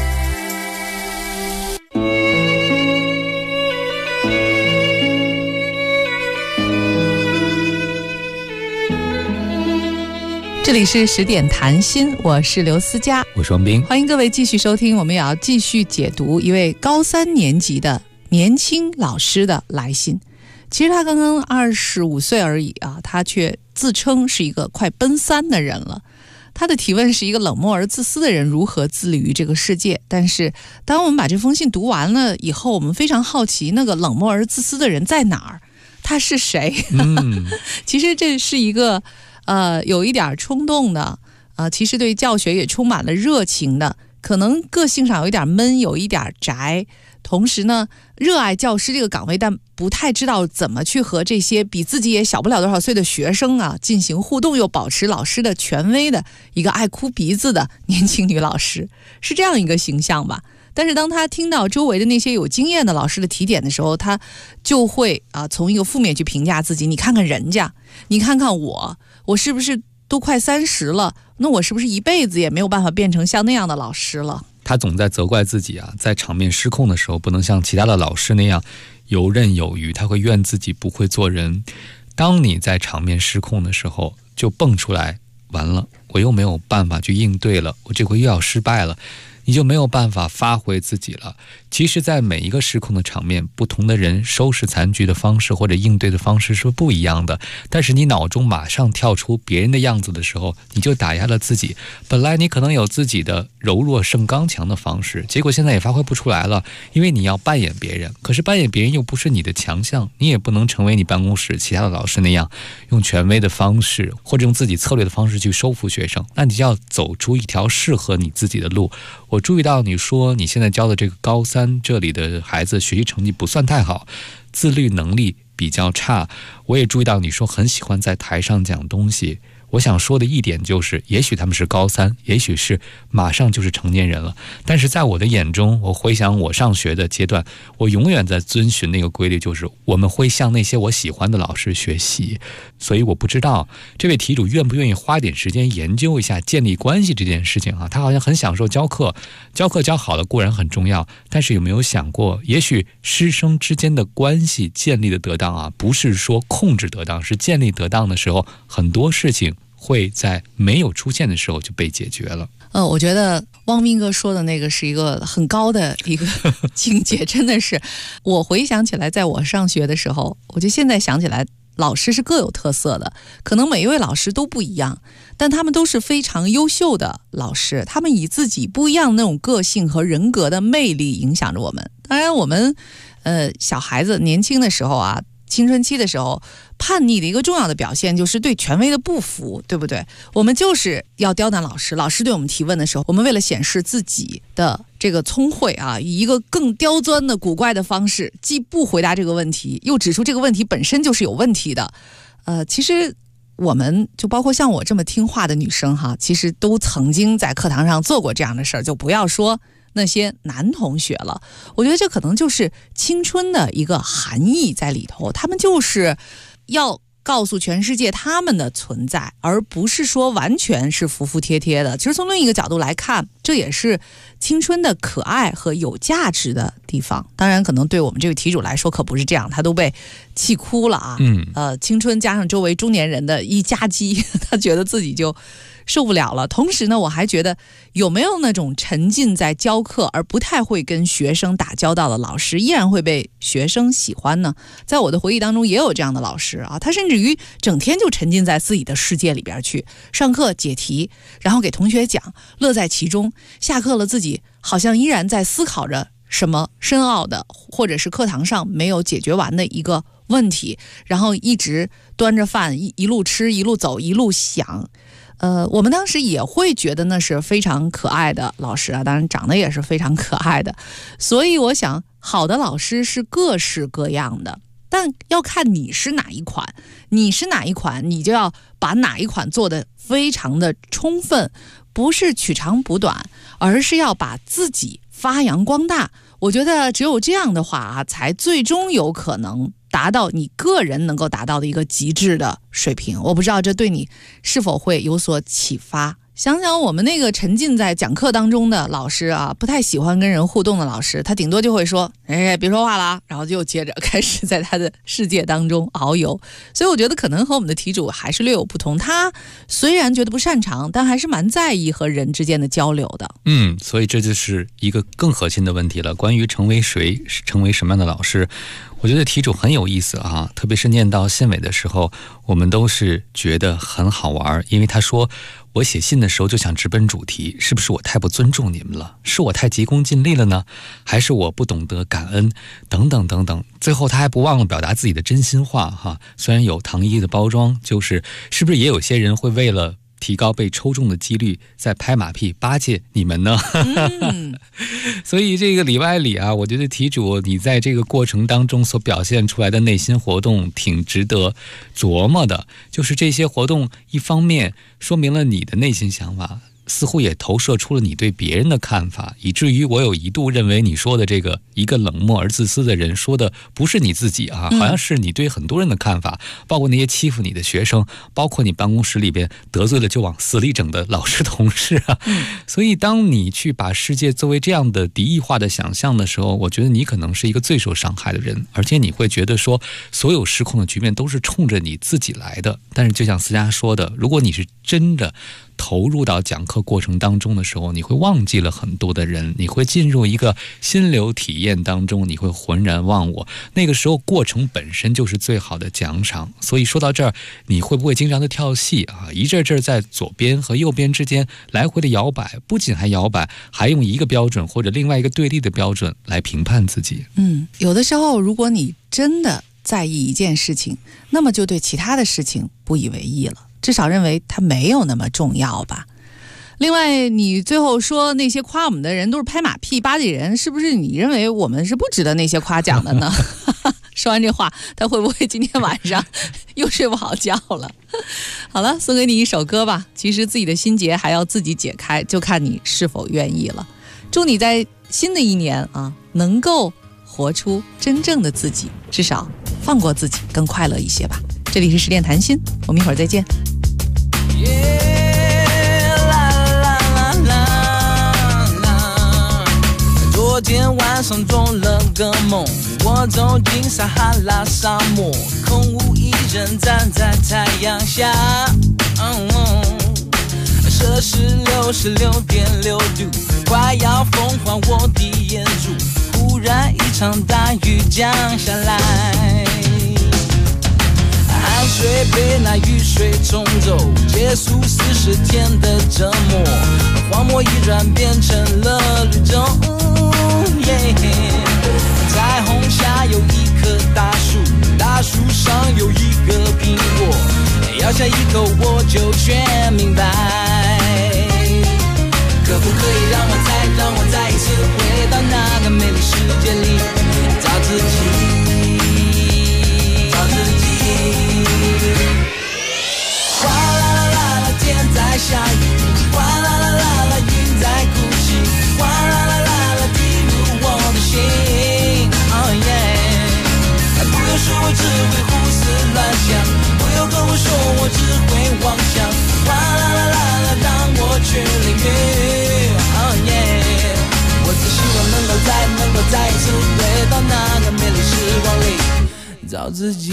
这里是10点谈心，我是刘思佳， 我是王斌， 欢迎各位继续收听。我们也要继续解读一位高3年级的年轻老师的来信。其实他刚刚25岁而已啊，他却自称是一个快奔3的人了。 他的提问是一个冷漠而自私的人如何自立于这个世界。但是当我们把这封信读完了以后，我们非常好奇那个冷漠而自私的人在哪儿，他是谁？其实这是一个有一点冲动的其实对教学也充满了热情的，可能个性上有一点闷，有一点宅，同时呢热爱教师这个岗位，但不太知道怎么去和这些比自己也小不了多少岁的学生进行互动，又保持老师的权威的一个爱哭鼻子的年轻女老师，是这样一个形象吧。但是当他听到周围的那些有经验的老师的提点的时候，他就会从一个负面去评价自己，你看看人家，你看看我是不是都快30了，那我是不是一辈子也没有办法变成像那样的老师了。 他总在责怪自己在场面失控的时候不能像其他的老师那样游刃有余，他会怨自己不会做人。当你在场面失控的时候就蹦出来，完了我又没有办法去应对了，我这回又要失败了，你就没有办法发挥自己了。其实在每一个失控的场面，不同的人收拾残局的方式或者应对的方式是不一样的，但是你脑中马上跳出别人的样子的时候，你就打压了自己。本来你可能有自己的柔弱胜刚强的方式，结果现在也发挥不出来了，因为你要扮演别人，可是扮演别人又不是你的强项，你也不能成为你办公室其他的老师那样用权威的方式或者用自己策略的方式去收服学生，那你就要走出一条适合你自己的路。我注意到你说你现在教的这个高3这里的孩子学习成绩不算太好，自律能力比较差。我也注意到你说很喜欢在台上讲东西，我想说的一点就是，也许他们是高3，也许是马上就是成年人了，但是在我的眼中，我回想我上学的阶段，我永远在遵循那个规律，就是我们会向那些我喜欢的老师学习。所以我不知道这位题主愿不愿意花点时间研究一下建立关系这件事情他好像很享受教课教好了固然很重要，但是有没有想过，也许师生之间的关系建立的得当不是说控制得当，是建立得当的时候，很多事情会在没有出现的时候就被解决了。 我觉得汪斌哥说的那个是一个很高的一个境界，真的是。我回想起来，在我上学的时候，我就现在想起来，老师是各有特色的，可能每一位老师都不一样，但他们都是非常优秀的老师，他们以自己不一样的那种个性和人格的魅力影响着我们。当然我们小孩子年轻的时候青春期的时候，叛逆的一个重要的表现就是对权威的不服，对不对？我们就是要刁难老师，老师对我们提问的时候，我们为了显示自己的这个聪慧以一个更刁钻的古怪的方式，既不回答这个问题，又指出这个问题本身就是有问题的。其实我们就包括像我这么听话的女生其实都曾经在课堂上做过这样的事儿，就不要说那些男同学了。我觉得这可能就是青春的一个含义在里头，他们就是要告诉全世界他们的存在，而不是说完全是服服帖帖的。其实从另一个角度来看，这也是青春的可爱和有价值的地方。当然可能对我们这位题主来说可不是这样，他都被气哭了青春加上周围中年人的一夹击，他觉得自己就受不了了。同时呢，我还觉得有没有那种沉浸在教课而不太会跟学生打交道的老师依然会被学生喜欢呢？在我的回忆当中也有这样的老师他甚至于整天就沉浸在自己的世界里边去，上课解题，然后给同学讲，乐在其中，下课了自己好像依然在思考着什么深奥的或者是课堂上没有解决完的一个问题，然后一直端着饭一路吃一路走一路想。我们当时也会觉得那是非常可爱的老师当然长得也是非常可爱的。所以我想好的老师是各式各样的，但要看你是哪一款，你就要把哪一款做得非常的充分，不是取长补短，而是要把自己发扬光大。我觉得只有这样的话才最终有可能达到你个人能够达到的一个极致的水平。我不知道这对你是否会有所启发。想想我们那个沉浸在讲课当中的老师不太喜欢跟人互动的老师，他顶多就会说别说话了，然后就接着开始在他的世界当中遨游。所以我觉得可能和我们的题主还是略有不同，他虽然觉得不擅长，但还是蛮在意和人之间的交流的。 所以这就是一个更核心的问题了，关于成为谁，成为什么样的老师。我觉得题主很有意思特别是念到信尾的时候，我们都是觉得很好玩，因为他说我写信的的时候就想直奔主题，是不是我太不尊重你们了？是我太急功近利了呢？还是我不懂得感恩？等等等等。最后他还不忘了表达自己的真心话哈，虽然有糖衣的包装，是不是也有些人会为了提高被抽中的几率在拍马屁巴结你们呢？所以这个里外里啊，我觉得题主你在这个过程当中所表现出来的内心活动挺值得琢磨的，就是这些活动一方面说明了你的内心想法，似乎也投射出了你对别人的看法，以至于我有一度认为你说的这个一个冷漠而自私的人说的不是你自己啊，好像是你对很多人的看法，包括那些欺负你的学生，包括你办公室里边得罪了就往死里整的老师同事啊。所以当你去把世界作为这样的敌意化的想象的时候，我觉得你可能是一个最受伤害的人，而且你会觉得说所有失控的局面都是冲着你自己来的。但是就像思佳说的，如果你是真的投入到讲课过程当中的时候，你会忘记了很多的人，你会进入一个心流体验当中，你会浑然忘我，那个时候过程本身就是最好的奖赏。所以说到这儿，你会不会经常的跳戏啊？一阵阵在左边和右边之间来回的摇摆，不仅还摇摆，还用一个标准或者另外一个对立的标准来评判自己。 有的时候如果你真的在意一件事情，那么就对其他的事情不以为意了，至少认为它没有那么重要吧。另外你最后说那些夸我们的人都是拍马屁巴结人，是不是你认为我们是不值得那些夸奖的呢？说完这话，他会不会今天晚上又睡不好觉了？好了，送给你一首歌吧。其实自己的心结还要自己解开，就看你是否愿意了。祝你在新的一年啊，能够活出真正的自己，至少放过自己，更快乐一些吧。这里是十点谈心，我们一会儿再见。 昨天晚上做了个梦，我走进撒哈拉沙漠，空无一人站在太阳下，摄氏66.6度，快要风化我的眼珠。忽然一场大雨降下来，汗水被那雨水冲走，结束40天的折磨，荒漠已转变成了绿洲。彩虹下有一棵大树，大树上有一个苹果，咬下一口我就全明白。可不可以让我再一次回到那个美丽世界里，找自己。哗啦啦啦啦，天在下雨，哗啦啦啦啦，云在哭泣，哗啦啦啦啦，滴入我的心。不用说我只会胡思乱想，不用跟我说我只会妄想，哗啦啦啦啦，让我去淋雨。我只希望能够再一次回到那个美丽时光里，找自己。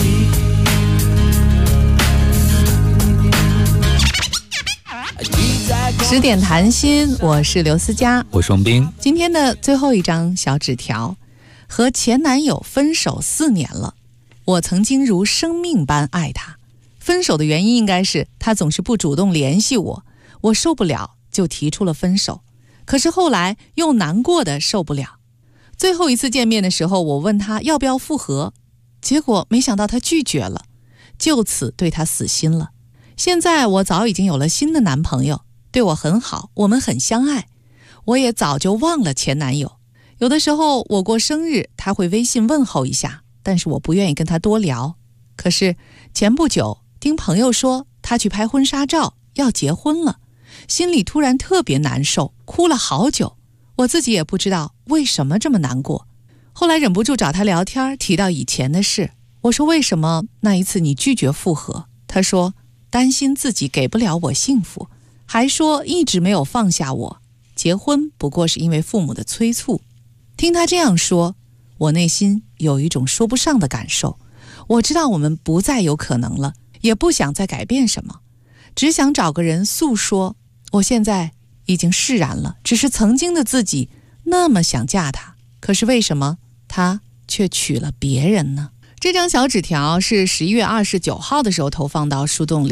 10点谈心，我是刘思佳， 我是王斌。 今天的最后一张小纸条，和前男友分手4年了，我曾经如生命般爱他。分手的原因应该是他总是不主动联系我，我受不了就提出了分手。可是后来又难过的受不了。最后一次见面的时候，我问他要不要复合，结果没想到他拒绝了，就此对他死心了。现在我早已经有了新的男朋友，对我很好，我们很相爱。我也早就忘了前男友。有的时候我过生日，他会微信问候一下，但是我不愿意跟他多聊。可是前不久听朋友说他去拍婚纱照，要结婚了，心里突然特别难受，哭了好久。我自己也不知道为什么这么难过。后来忍不住找他聊天，提到以前的事。我说为什么那一次你拒绝复合？他说担心自己给不了我幸福，还说一直没有放下我，结婚不过是因为父母的催促。听他这样说，我内心有一种说不上的感受。我知道我们不再有可能了，也不想再改变什么，只想找个人诉说。我现在已经释然了，只是曾经的自己那么想嫁他，可是为什么他却娶了别人呢？这张小纸条是11月29号的时候投放到树洞里的。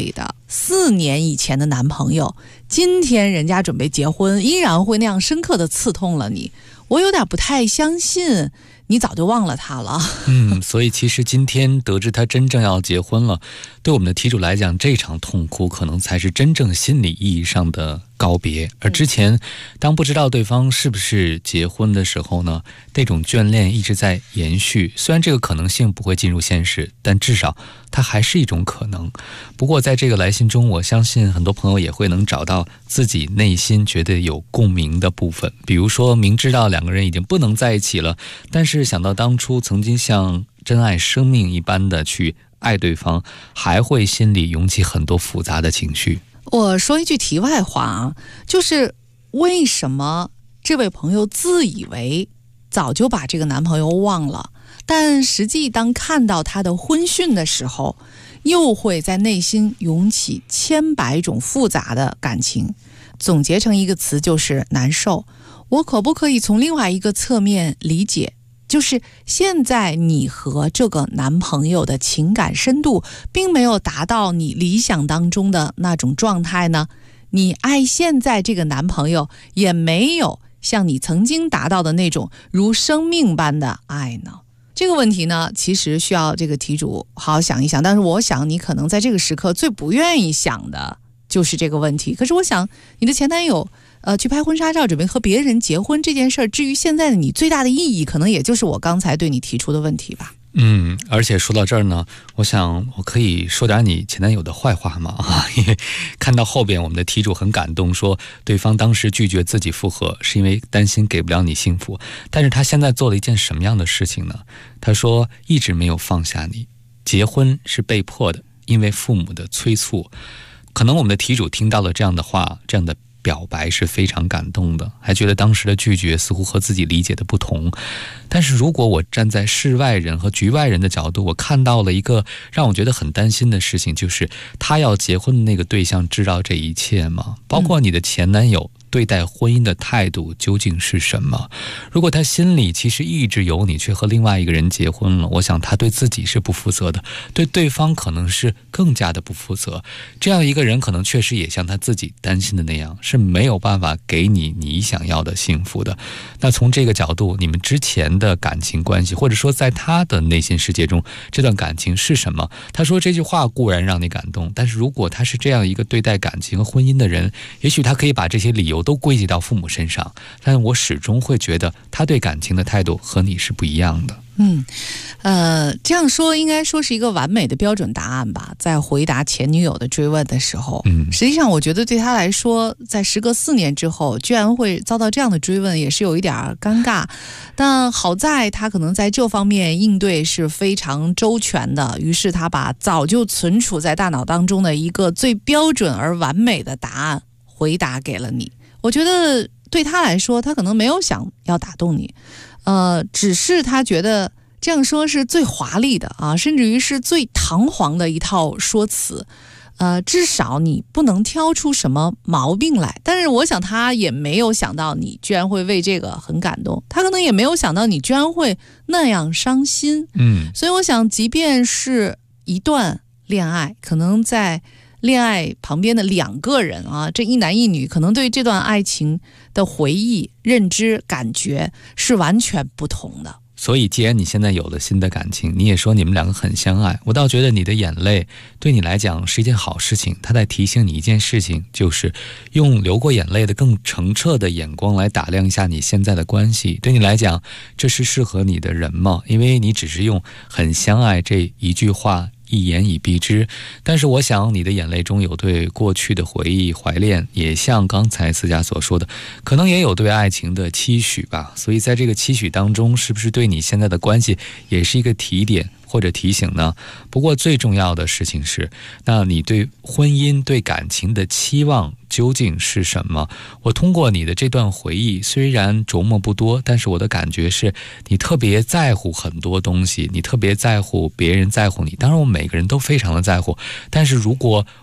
4年以前的男朋友，今天人家准备结婚，依然会那样深刻的刺痛了你。我有点不太相信你早就忘了他了。 所以其实今天得知他真正要结婚了，对我们的题主来讲，这场痛哭可能才是真正心理意义上的告别。而之前当不知道对方是不是结婚的时候呢，那种眷恋一直在延续，虽然这个可能性不会进入现实，但至少它还是一种可能。不过在这个来信中，我相信很多朋友也会能找到自己内心觉得有共鸣的部分，比如说明知道两个人已经不能在一起了，但是想到当初曾经像珍爱生命一般的去爱对方，还会心里涌起很多复杂的情绪。 我说一句题外话啊，就是为什么这位朋友自以为早就把这个男朋友忘了，但实际当看到他的婚讯的时候，又会在内心涌起千百种复杂的感情，总结成一个词就是难受。我可不可以从另外一个侧面理解，就是现在你和这个男朋友的情感深度并没有达到你理想当中的那种状态呢？你爱现在这个男朋友也没有像你曾经达到的那种如生命般的爱呢？这个问题呢，其实需要这个题主好好想一想，但是我想你可能在这个时刻最不愿意想的就是这个问题。可是我想你的前男友去拍婚纱照准备和别人结婚这件事儿，至于现在的你最大的意义，可能也就是我刚才对你提出的问题吧。 而且说到这儿呢，我想我可以说点你前男友的坏话吗？因为看到后边我们的题主很感动，说对方当时拒绝自己复合是因为担心给不了你幸福，但是他现在做了一件什么样的事情呢？他说一直没有放下你，结婚是被迫的，因为父母的催促。可能我们的题主听到了这样的话，这样的表白是非常感动的，还觉得当时的拒绝似乎和自己理解的不同。但是如果我站在世外人和局外人的角度，我看到了一个让我觉得很担心的事情，就是他要结婚的那个对象知道这一切吗？包括你的前男友对待婚姻的态度究竟是什么？如果他心里其实一直有你，却和另外一个人结婚了，我想他对自己是不负责的，对对方可能是更加的不负责。这样一个人可能确实也像他自己担心的那样，是没有办法给你想要的幸福的。那从这个角度，你们之前的感情关系，或者说在他的内心世界中，这段感情是什么？他说这句话固然让你感动，但是如果他是这样一个对待感情和婚姻的人，也许他可以把这些理由都归结到父母身上，但我始终会觉得他对感情的态度和你是不一样的。 这样说应该说是一个完美的标准答案吧。在回答前女友的追问的时候，实际上我觉得对他来说，在时隔4年之后居然会遭到这样的追问，也是有一点尴尬。但好在他可能在这方面应对是非常周全的，于是他把早就存储在大脑当中的一个最标准而完美的答案回答给了你。我觉得对他来说，他可能没有想要打动你，只是他觉得这样说是最华丽的啊，甚至于是最堂皇的一套说辞。至少你不能挑出什么毛病来。但是我想他也没有想到你居然会为这个很感动，他可能也没有想到你居然会那样伤心。所以我想，即便是一段恋爱，可能在恋爱旁边的2个人啊，这一男一女，可能对这段爱情的回忆、认知、感觉是完全不同的。 所以既然你现在有了新的感情，你也说你们2个很相爱，我倒觉得你的眼泪对你来讲是一件好事情。他在提醒你一件事情，就是用流过眼泪的更澄澈的眼光来打量一下你现在的关系。对你来讲，这是适合你的人吗？因为你只是用很相爱这一句话一言以蔽之，但是我想你的眼泪中有对过去的回忆怀恋，也像刚才思佳所说的，可能也有对爱情的期许吧。所以在这个期许当中，是不是对你现在的关系也是一个提点或者提醒呢？不过最重要的事情是，那你对婚姻对感情的期望究竟是什么？我通过你的这段回忆，虽然琢磨不多，但是我的感觉是你特别在乎很多东西，你特别在乎别人在乎你。当然我们每个人都非常的在乎，但是如果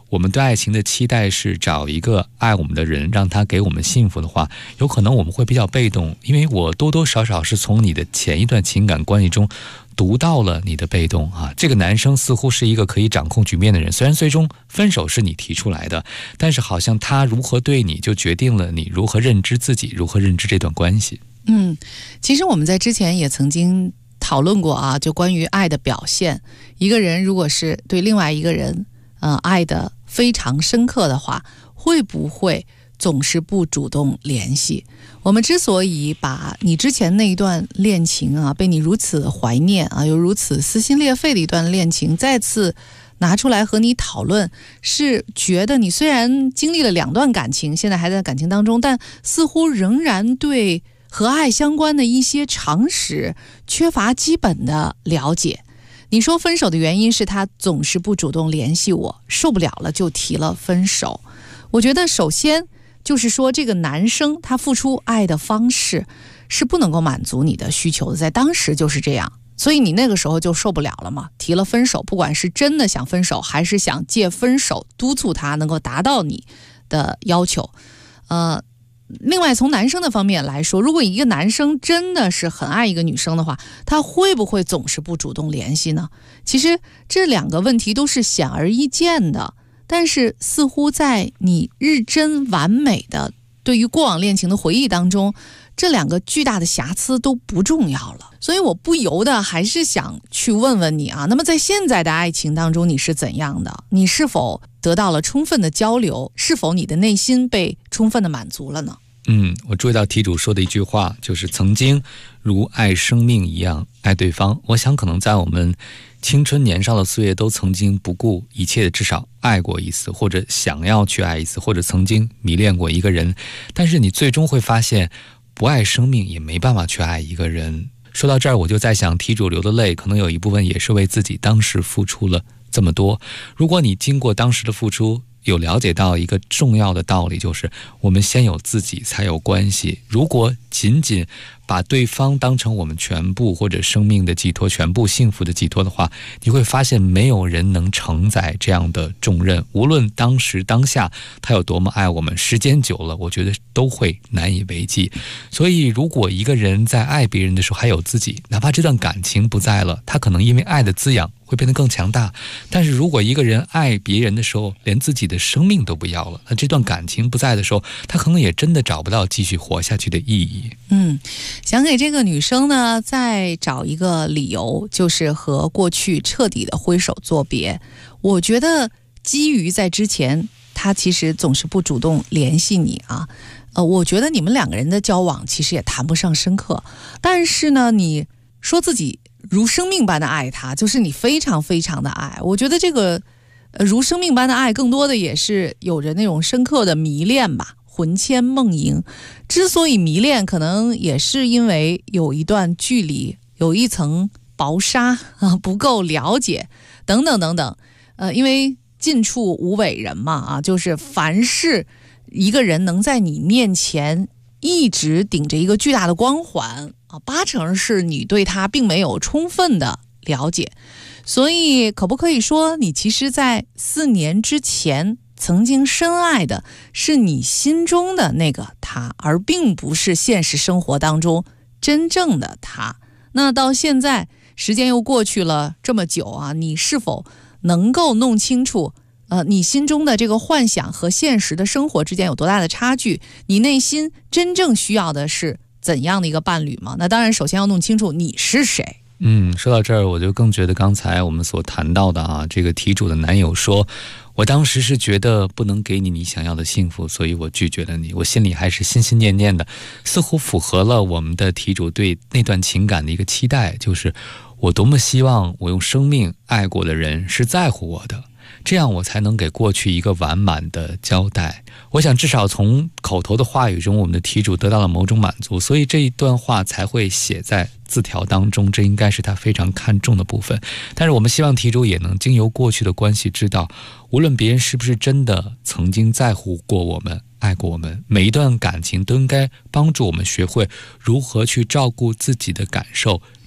我们对爱情的期待是找一个爱我们的人，让他给我们幸福的话，有可能我们会比较被动，因为我多多少少是从你的前一段情感关系中读到了你的被动啊。这个男生似乎是一个可以掌控局面的人，虽然最终分手是你提出来的，但是好像他如何对你就决定了你如何认知自己，如何认知这段关系。 其实我们在之前也曾经讨论过啊，就关于爱的表现。一个人如果是对另外一个人爱的非常深刻的话，会不会总是不主动联系？我们之所以把你之前那一段恋情啊，被你如此怀念啊，又如此撕心裂肺的一段恋情再次拿出来和你讨论，是觉得你虽然经历了2段感情，现在还在感情当中，但似乎仍然对和爱相关的一些常识缺乏基本的了解。你说分手的原因是他总是不主动联系我，受不了了就提了分手。我觉得首先就是说，这个男生他付出爱的方式是不能够满足你的需求的，在当时就是这样，所以你那个时候就受不了了嘛，提了分手。不管是真的想分手，还是想借分手督促他能够达到你的要求。另外从男生的方面来说，如果一个男生真的是很爱一个女生的话，他会不会总是不主动联系呢？其实这2个问题都是显而易见的，但是似乎在你日臻完美的对于过往恋情的回忆当中，这2个巨大的瑕疵都不重要了。所以我不由得还是想去问问你啊，那么在现在的爱情当中你是怎样的？你是否得到了充分的交流？是否你的内心被充分的满足了呢？ 我注意到题主说的一句话，就是曾经如爱生命一样爱对方。我想可能在我们青春年少的岁月都曾经不顾一切的至少爱过一次，或者想要去爱一次，或者曾经迷恋过一个人，但是你最终会发现不爱生命也没办法去爱一个人。说到这儿，我就在想，题主流的泪可能有一部分也是为自己当时付出了这么多。如果你经过当时的付出，有了解到一个重要的道理，就是我们先有自己才有关系。如果仅仅把对方当成我们全部，或者生命的寄托，全部幸福的寄托的话，你会发现没有人能承载这样的重任。无论当时当下他有多么爱我们，时间久了我觉得都会难以为继。所以如果一个人在爱别人的时候还有自己，哪怕这段感情不在了，他可能因为爱的滋养会变得更强大。但是如果一个人爱别人的时候连自己的生命都不要了，那这段感情不在的时候，他可能也真的找不到继续活下去的意义。 想给这个女生呢再找一个理由，就是和过去彻底的挥手作别。我觉得基于在之前他其实总是不主动联系你啊，我觉得你们2个人的交往其实也谈不上深刻，但是呢你说自己如生命般的爱他，就是你非常非常的爱。我觉得这个如生命般的爱更多的也是有着那种深刻的迷恋吧，魂牵梦萦。之所以迷恋，可能也是因为有一段距离，有一层薄纱不够了解等等等等。因为近处无伟人嘛就是凡是一个人能在你面前一直顶着一个巨大的光环8成是你对他并没有充分的了解。所以可不可以说，你其实在4年之前曾经深爱的是你心中的那个他，而并不是现实生活当中真正的他。那到现在时间又过去了这么久你是否能够弄清楚你心中的这个幻想和现实的生活之间有多大的差距？你内心真正需要的是怎样的一个伴侣吗？那当然首先要弄清楚你是谁。 说到这儿，我就更觉得刚才我们所谈到的这个题主的男友说，我当时是觉得不能给你想要的幸福，所以我拒绝了你。我心里还是心心念念的，似乎符合了我们的题主对那段情感的一个期待，就是我多么希望我用生命爱过的人是在乎我的，这样我才能给过去一个完满的交代。我想至少从口头的话语中，我们的题主得到了某种满足，所以这一段话才会写在字条当中，这应该是他非常看重的部分。但是我们希望题主也能经由过去的关系知道，无论别人是不是真的曾经在乎过我们，爱过我们，每一段感情都应该帮助我们学会如何去照顾自己的感受，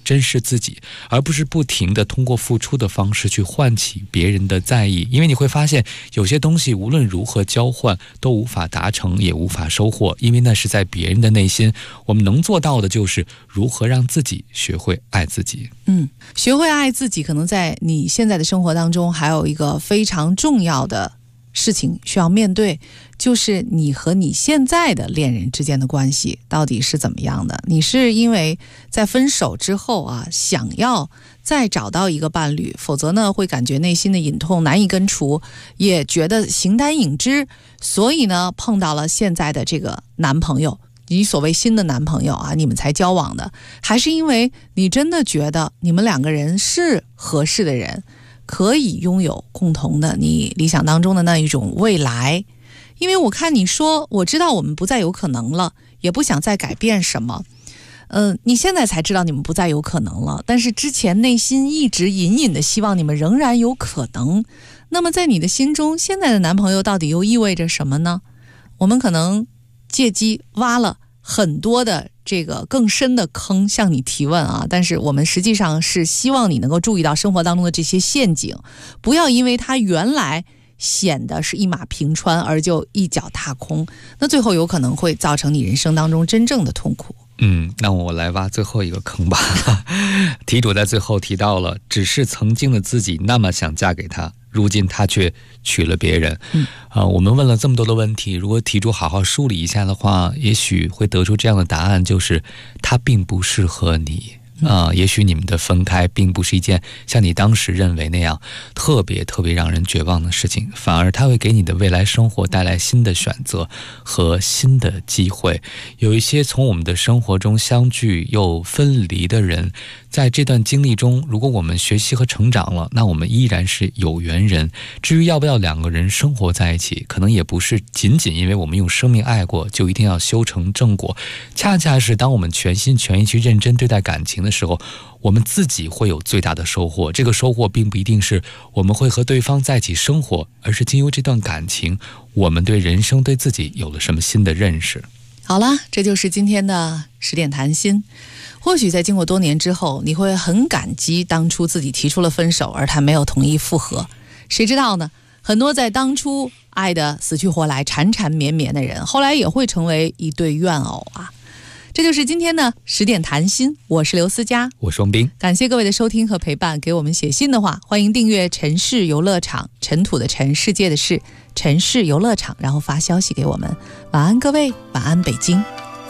珍视自己，而不是不停地通过付出的方式去唤起别人的在意。因为你会发现有些东西无论如何交换都无法达成，也无法收获，因为那是在别人的内心。我们能做到的就是如何让自己学会爱自己。 学会爱自己，可能在你现在的生活当中还有一个非常重要的事情需要面对，就是你和你现在的恋人之间的关系到底是怎么样的。你是因为在分手之后想要再找到一个伴侣，否则呢会感觉内心的隐痛难以根除，也觉得形单影只，所以呢碰到了现在的这个男朋友，你所谓新的男朋友你们才交往的，还是因为你真的觉得你们两个人是合适的人，可以拥有共同的你理想当中的那一种未来。因为我看你说，我知道我们不再有可能了，也不想再改变什么。你现在才知道你们不再有可能了，但是之前内心一直隐隐的希望你们仍然有可能。那么在你的心中，现在的男朋友到底又意味着什么呢？我们可能借机挖了很多的这个更深的坑向你提问但是我们实际上是希望你能够注意到生活当中的这些陷阱，不要因为它原来显得是一马平川而就一脚踏空，那最后有可能会造成你人生当中真正的痛苦。 那我来挖最后一个坑吧。题主在最后提到了，只是曾经的自己那么想嫁给他，如今他却娶了别人。我们问了这么多的问题，如果题主好好梳理一下的话，也许会得出这样的答案，就是他并不适合你。也许你们的分开并不是一件像你当时认为那样特别特别让人绝望的事情，反而它会给你的未来生活带来新的选择和新的机会。有一些从我们的生活中相聚又分离的人，在这段经历中，如果我们学习和成长了，那我们依然是有缘人。至于要不要两个人生活在一起，可能也不是仅仅因为我们用生命爱过就一定要修成正果，恰恰是当我们全心全意去认真对待感情的时候，我们自己会有最大的收获。这个收获并不一定是我们会和对方在一起生活，而是经由这段感情，我们对人生对自己有了什么新的认识。 好了，这就是今天的10点谈心。或许在经过多年之后，你会很感激当初自己提出了分手，而他没有同意复合。谁知道呢？很多在当初爱得死去活来、缠缠绵绵的人，后来也会成为一对怨偶这就是今天的10点谈心，我是刘思佳， 我是王斌， 感谢各位的收听和陪伴。给我们写信的话，欢迎订阅城市游乐场，尘土的尘，世界的世，城市游乐场，然后发消息给我们。晚安各位，晚安北京。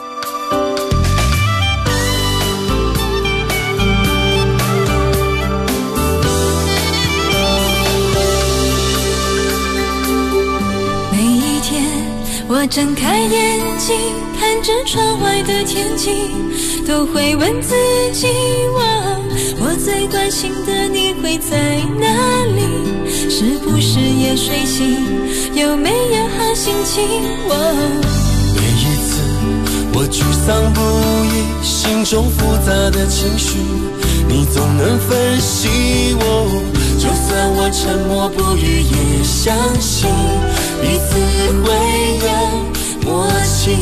我睁开眼睛，看着窗外的天气，都会问自己，我最关心的你会在哪里？是不是也睡醒？有没有好心情？ 每一次我沮丧不已，心中复杂的情绪，你总能分析我。就算我沉默不语，也相信彼此会有默契。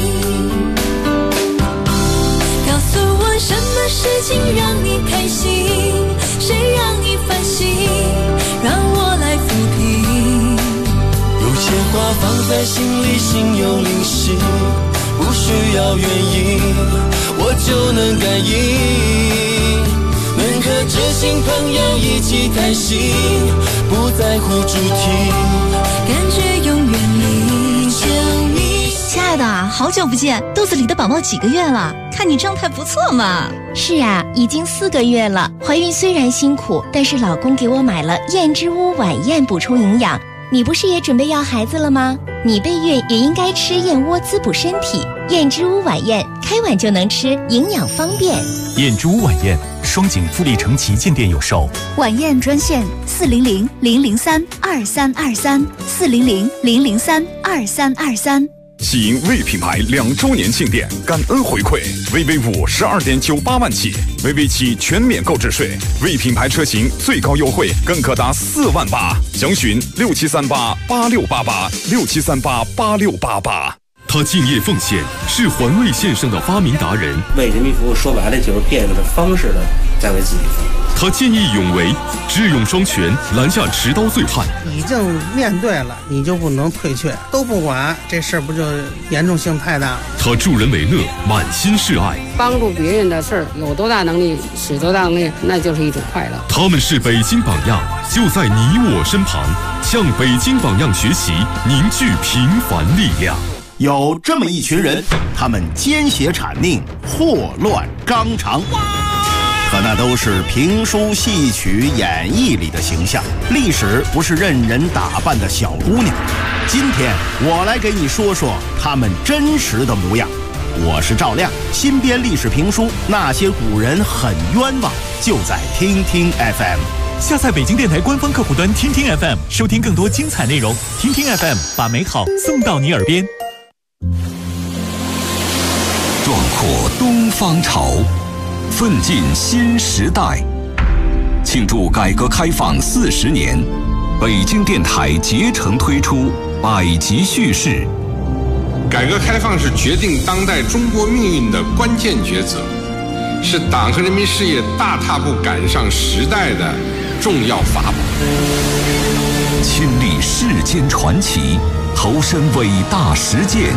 告诉我什么事情让你开心，谁让你烦心，让我来抚平。 有些话放在心里，心有灵犀，不需要原因，我就能感应。能和知心朋友一起谈心，不在乎主题， 感觉永远离着你。 亲爱的，好久不见，肚子里的宝宝几个月了？看你状态不错嘛。 是啊，已经4个月了。怀孕虽然辛苦，但是老公给我买了燕之屋晚宴补充营养。你不是也准备要孩子了吗？你备孕也应该吃燕窝滋补身体。燕之屋晚宴，开碗就能吃，营养方便。 燕之屋晚宴，双井富力城旗舰店有售。 晚宴专线400-003-2323，400-003-2323。 喜迎魏品牌2周年庆典感恩回馈，VV5 12.98万起，VV7全免购置税，魏品牌车型最高优惠更可达4万8，详询67388688，67388688。 他敬业奉献，是环卫线上的发明达人。 为人民服务，说白了就是变个方式的在为自己服务。 他见义勇为，智勇双全，拦下持刀醉汉。 已经面对了，你就不能退却，都不管，这事儿不就严重性太大？ 他助人为乐，满心是爱。 帮助别人的事儿，有多大能力使多大能力，那就是一种快乐。 他们是北京榜样，就在你我身旁，向北京榜样学习，凝聚平凡力量。 有这么一群人，他们奸邪谄佞，祸乱纲常，可那都是评书、戏曲、演绎里的形象。历史不是任人打扮的小姑娘。今天我来给你说说他们真实的模样。我是赵亮，新编历史评书《那些古人很冤枉》，就在听听 FM。 下载北京电台官方客户端听听 FM， 收听更多精彩内容。听听 FM， 把美好送到你耳边。 壮阔东方潮，奋进新时代。庆祝改革开放40年，北京电台竭诚推出百集叙事。 改革开放是决定当代中国命运的关键抉择，是党和人民事业大踏步赶上时代的重要法宝。 亲历世间传奇，投身伟大实践，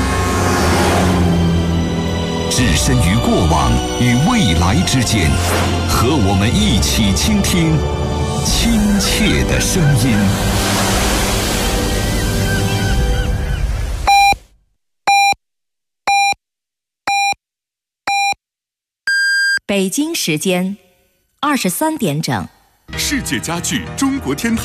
置身于过往与未来之间，和我们一起倾听亲切的声音。 北京时间23点整。 世界家具中国天堂